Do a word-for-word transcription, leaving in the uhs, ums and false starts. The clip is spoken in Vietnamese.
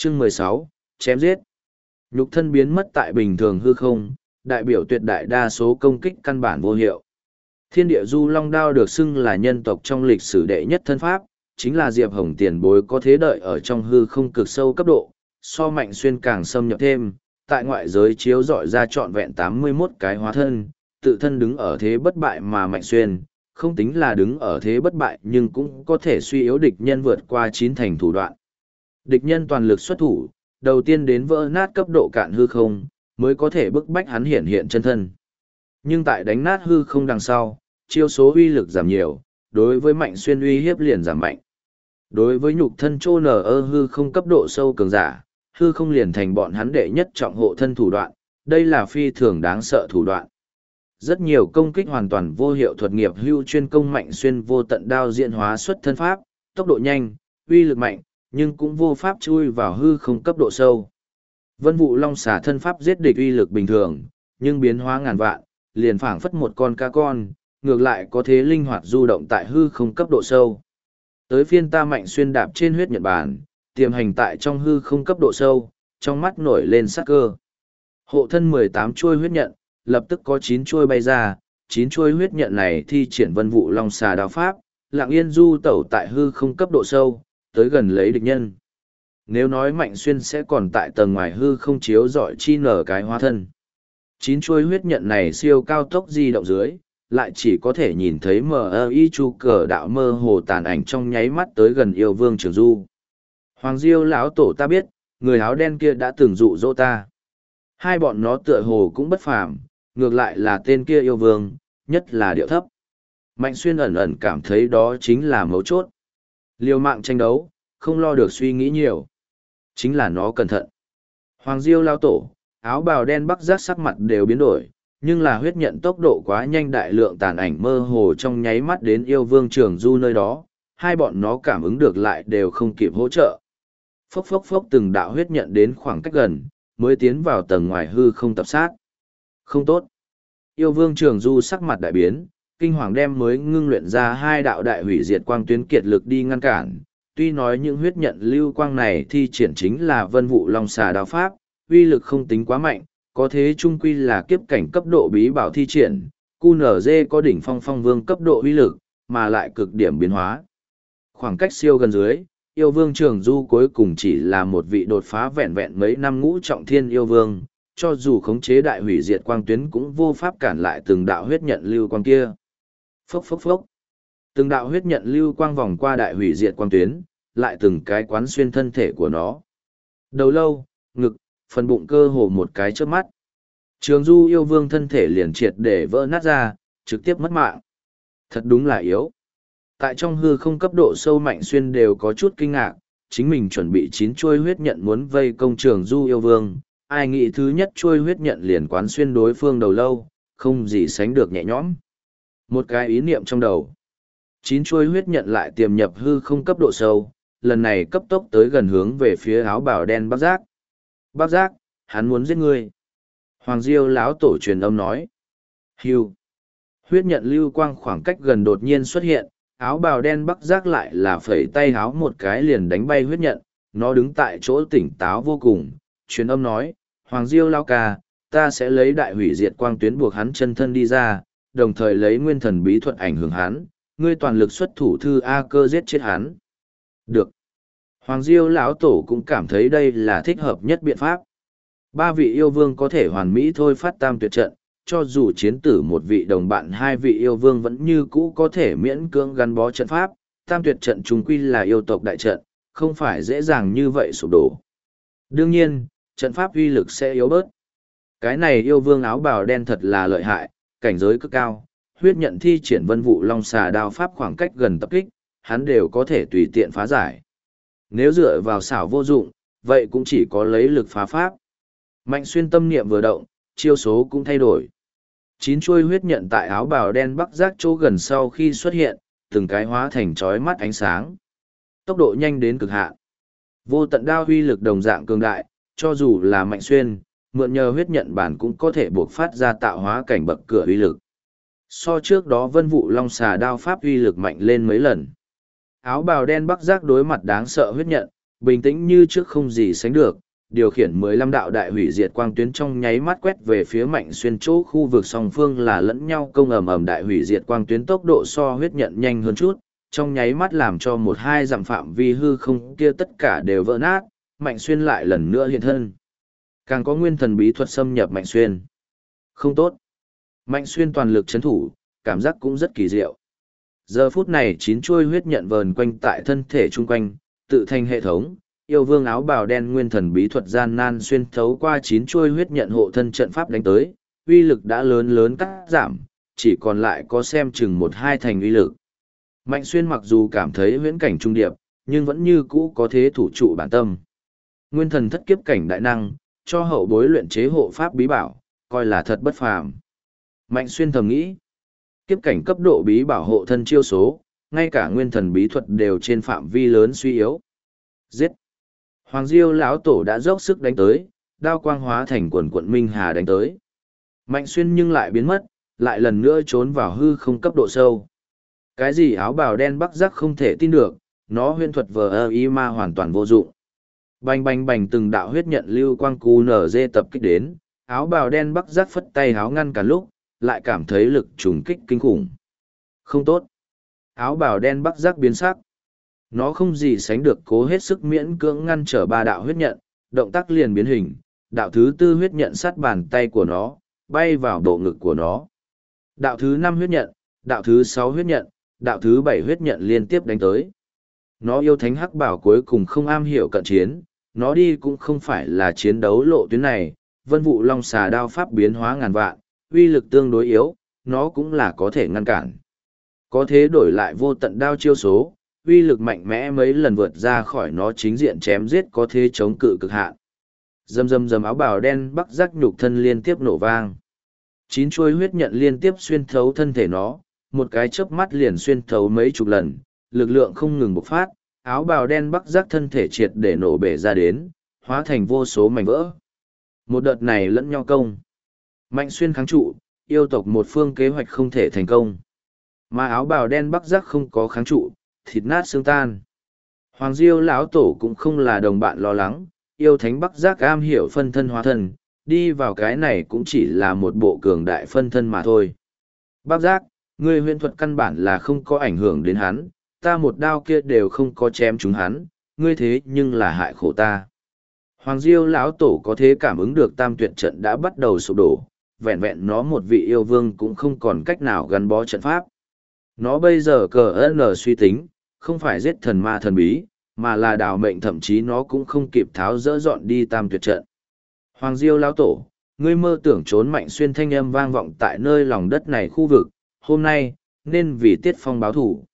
Chương mười sáu, chém giết. Nhục thân biến mất tại bình thường hư không, đại biểu tuyệt đại đa số công kích căn bản vô hiệu. Thiên địa du long đao được xưng là nhân tộc trong lịch sử đệ nhất thân pháp, chính là Diệp Hồng tiền bối có thế đợi ở trong hư không cực sâu cấp độ, so Mạnh Xuyên càng xâm nhập thêm, tại ngoại giới chiếu dọi ra trọn vẹn tám mươi mốt cái hóa thân, tự thân đứng ở thế bất bại mà Mạnh Xuyên, không tính là đứng ở thế bất bại nhưng cũng có thể suy yếu địch nhân vượt qua chín thành thủ đoạn. Địch nhân toàn lực xuất thủ, đầu tiên đến vỡ nát cấp độ cạn hư không, mới có thể bức bách hắn hiện hiện chân thân. Nhưng tại đánh nát hư không đằng sau, chiêu số uy lực giảm nhiều, đối với Mạnh Xuyên uy hiếp liền giảm mạnh. Đối với nhục thân trô nở ơ hư không cấp độ sâu cường giả, hư không liền thành bọn hắn đệ nhất trọng hộ thân thủ đoạn, đây là phi thường đáng sợ thủ đoạn. Rất nhiều công kích hoàn toàn vô hiệu thuật nghiệp hưu chuyên công Mạnh Xuyên vô tận đao diễn hóa xuất thân pháp, tốc độ nhanh, uy lực mạnh, nhưng cũng vô pháp chui vào hư không cấp độ sâu. Vân Vũ Long xả thân pháp giết địch uy lực bình thường, nhưng biến hóa ngàn vạn, liền phảng phất một con cá con, ngược lại có thế linh hoạt du động tại hư không cấp độ sâu. Tới phiên ta Mạnh Xuyên đạp trên huyết nhật bản, tiềm hành tại trong hư không cấp độ sâu, trong mắt nổi lên sắc cơ. Hộ thân mười tám chuôi huyết nhận, lập tức có chín chuôi bay ra, chín chuôi huyết nhận này thi triển Vân Vũ Long xà đao pháp, lặng yên du tẩu tại hư không cấp độ sâu, tới gần lấy địch nhân. Nếu nói Mạnh Xuyên sẽ còn tại tầng ngoài hư không chiếu dọi chi nở cái hóa thân. Chín chuôi huyết nhận này siêu cao tốc di động dưới, lại chỉ có thể nhìn thấy mờ ơ y chu cờ đạo mơ hồ tàn ảnh trong nháy mắt tới gần yêu vương Trường Du. Hoàng Diêu lão tổ ta biết, người áo đen kia đã từng dụ dỗ ta. Hai bọn nó tựa hồ cũng bất phàm, ngược lại là tên kia yêu vương, nhất là điệu thấp. Mạnh Xuyên ẩn ẩn cảm thấy đó chính là mấu chốt. Liều mạng tranh đấu, không lo được suy nghĩ nhiều. Chính là nó cẩn thận. Hoàng Diêu lão tổ, áo bào đen bắc giác sắc mặt đều biến đổi, nhưng là huyết nhận tốc độ quá nhanh, đại lượng tàn ảnh mơ hồ trong nháy mắt đến yêu vương Trường Du nơi đó, hai bọn nó cảm ứng được lại đều không kịp hỗ trợ. Phốc phốc phốc từng đạo huyết nhận đến khoảng cách gần, mới tiến vào tầng ngoài hư không tập sát. Không tốt. Yêu vương Trường Du sắc mặt đại biến, kinh hoàng đem mới ngưng luyện ra hai đạo đại hủy diệt quang tuyến kiệt lực đi ngăn cản. Tuy nói những huyết nhận lưu quang này thi triển chính là Vân Vũ Long xà đao pháp, uy lực không tính quá mạnh, có thế trung quy là kiếp cảnh cấp độ bí bảo thi triển, cu nở dê có đỉnh phong phong vương cấp độ uy lực, mà lại cực điểm biến hóa. Khoảng cách siêu gần dưới, yêu vương Trường Du cuối cùng chỉ là một vị đột phá vẹn vẹn mấy năm ngũ trọng thiên yêu vương, cho dù khống chế đại hủy diệt quang tuyến cũng vô pháp cản lại từng đạo huyết nhận lưu quang kia. Phốc phốc phốc. Từng đạo huyết nhận lưu quang vòng qua đại hủy diệt quang tuyến, lại từng cái quán xuyên thân thể của nó. Đầu lâu, ngực, phần bụng cơ hồ một cái chớp mắt. Trường Du yêu vương thân thể liền triệt để vỡ nát ra, trực tiếp mất mạng. Thật đúng là yếu. Tại trong hư không cấp độ sâu Mạnh Xuyên đều có chút kinh ngạc, chính mình chuẩn bị chín chuôi huyết nhận muốn vây công Trường Du yêu vương, ai nghĩ thứ nhất chuôi huyết nhận liền quán xuyên đối phương đầu lâu, không gì sánh được nhẹ nhõm. Một cái ý niệm trong đầu. Chín chuôi huyết nhận lại tiềm nhập hư không cấp độ sâu, lần này cấp tốc tới gần hướng về phía áo bào đen Bắc Giác. Bắc Giác, hắn muốn giết ngươi. Hoàng Diêu lão tổ truyền âm nói. Hưu. Huyết nhận lưu quang khoảng cách gần đột nhiên xuất hiện, áo bào đen Bắc Giác lại là phẩy tay áo một cái liền đánh bay huyết nhận, nó đứng tại chỗ tỉnh táo vô cùng, truyền âm nói, Hoàng Diêu lão ca, ta sẽ lấy đại hủy diệt quang tuyến buộc hắn chân thân đi ra, đồng thời lấy nguyên thần bí thuật ảnh hưởng hắn, ngươi toàn lực xuất thủ thư A cơ giết chết hắn. Được. Hoàng Diêu lão tổ cũng cảm thấy đây là thích hợp nhất biện pháp. Ba vị yêu vương có thể hoàn mỹ thôi phát tam tuyệt trận, cho dù chiến tử một vị đồng bạn hai vị yêu vương vẫn như cũ có thể miễn cưỡng gắn bó trận pháp, tam tuyệt trận chúng quy là yêu tộc đại trận, không phải dễ dàng như vậy sụp đổ. Đương nhiên, trận pháp uy lực sẽ yếu bớt. Cái này yêu vương áo bào đen thật là lợi hại, cảnh giới cực cao, huyết nhận thi triển Vân Vũ Long xà đao pháp khoảng cách gần tập kích, hắn đều có thể tùy tiện phá giải. Nếu dựa vào xảo vô dụng, vậy cũng chỉ có lấy lực phá pháp. Mạnh Xuyên tâm niệm vừa động, chiêu số cũng thay đổi. Chín chuôi huyết nhận tại áo bào đen Bắc Giác chỗ gần sau khi xuất hiện, từng cái hóa thành chói mắt ánh sáng. Tốc độ nhanh đến cực hạn. Vô tận đao huy lực đồng dạng cường đại, cho dù là Mạnh Xuyên, mượn nhờ huyết nhận bản cũng có thể buộc phát ra tạo hóa cảnh bậc cửa uy lực. So trước đó Vân Vũ Long xà đao pháp uy lực mạnh lên mấy lần. Áo bào đen Bắc Giác đối mặt đáng sợ huyết nhận, Bình tĩnh như trước không gì sánh được, điều khiển mười lăm đạo đại hủy diệt quang tuyến trong nháy mắt quét về phía Mạnh Xuyên, chỗ khu vực song phương là lẫn nhau công ầm ầm, đại hủy diệt quang tuyến tốc độ so huyết nhận nhanh hơn chút, trong nháy mắt làm cho một hai dặm phạm vi hư không kia tất cả đều vỡ nát. Mạnh Xuyên lại lần nữa hiện thân. Càng có nguyên thần bí thuật xâm nhập Mạnh Xuyên. Không tốt. Mạnh Xuyên toàn lực chấn thủ, cảm giác cũng rất kỳ diệu. Giờ phút này chín chuôi huyết nhận vờn quanh tại thân thể chung quanh, tự thành hệ thống. Yêu vương áo bào đen nguyên thần bí thuật gian nan xuyên thấu qua chín chuôi huyết nhận hộ thân trận pháp đánh tới, uy lực đã lớn lớn cắt giảm, chỉ còn lại có xem chừng một hai thành uy lực. Mạnh Xuyên mặc dù cảm thấy huyễn cảnh trung điệp, nhưng vẫn như cũ có thế thủ trụ bản tâm. Nguyên thần thất kiếp cảnh đại năng, cho hậu bối luyện chế hộ pháp bí bảo, coi là thật bất phàm. Mạnh Xuyên thầm nghĩ, kiếp cảnh cấp độ bí bảo hộ thân chiêu số, ngay cả nguyên thần bí thuật đều trên phạm vi lớn suy yếu. Giết! Hoàng Diêu lão tổ đã dốc sức đánh tới, đao quang hóa thành quần quận minh hà đánh tới. Mạnh Xuyên nhưng lại biến mất, lại lần nữa trốn vào hư không cấp độ sâu. Cái gì áo bào đen bắc giác không thể tin được, nó huyễn thuật vờ ơ y ma hoàn toàn vô dụng. Bành bành bành từng đạo huyết nhận lưu quang cú nở dê tập kích đến, áo bào đen bắc giác phất tay áo ngăn cả lúc, lại cảm thấy lực trùng kích kinh khủng. Không tốt. Áo bào đen bắc giác biến sắc. Nó không gì sánh được cố hết sức miễn cưỡng ngăn trở ba đạo huyết nhận, động tác liền biến hình, đạo thứ tư huyết nhận sát bàn tay của nó, bay vào bộ ngực của nó. Đạo thứ năm huyết nhận, đạo thứ sáu huyết nhận, đạo thứ bảy huyết nhận liên tiếp đánh tới. Nó yêu thánh hắc bảo cuối cùng không am hiểu cận chiến, nó đi cũng không phải là chiến đấu lộ tuyến này, vân vụ long xà đao pháp biến hóa ngàn vạn, uy lực tương đối yếu, nó cũng là có thể ngăn cản. Có thế đổi lại vô tận đao chiêu số, uy lực mạnh mẽ mấy lần vượt ra khỏi nó chính diện chém giết, có thế chống cự cực hạn. Dầm dầm dầm áo bào đen bắc giác nhục thân liên tiếp nổ vang. Chín chuôi huyết nhận liên tiếp xuyên thấu thân thể nó, một cái chớp mắt liền xuyên thấu mấy chục lần, lực lượng không ngừng bộc phát, áo bào đen bắc giác thân thể triệt để nổ bể ra đến, hóa thành vô số mảnh vỡ. Một đợt này lẫn nhau công. Mạnh Xuyên kháng trụ, yêu tộc một phương kế hoạch không thể thành công. Mà áo bào đen bắc giác không có kháng trụ, thịt nát xương tan. Hoàng Diêu lão tổ cũng không là đồng bạn lo lắng, yêu thánh bắc giác am hiểu phân thân hóa thân, đi vào cái này cũng chỉ là một bộ cường đại phân thân mà thôi. Bắc giác, ngươi huyễn thuật căn bản là không có ảnh hưởng đến hắn, ta một đao kia đều không có chém trúng hắn, ngươi thế nhưng là hại khổ ta. Hoàng Diêu lão tổ có thế cảm ứng được tam tuyệt trận đã bắt đầu sụp đổ, vẹn vẹn nó một vị yêu vương cũng không còn cách nào gắn bó trận pháp. Nó bây giờ cờ ơn suy tính, không phải giết thần ma thần bí, mà là đào mệnh, thậm chí nó cũng không kịp tháo dỡ dọn đi tam tuyệt trận. Hoàng Diêu lão tổ, ngươi mơ tưởng trốn Mạnh Xuyên thanh âm vang vọng tại nơi lòng đất này khu vực, hôm nay, nên vì Tiết Phong báo thủ.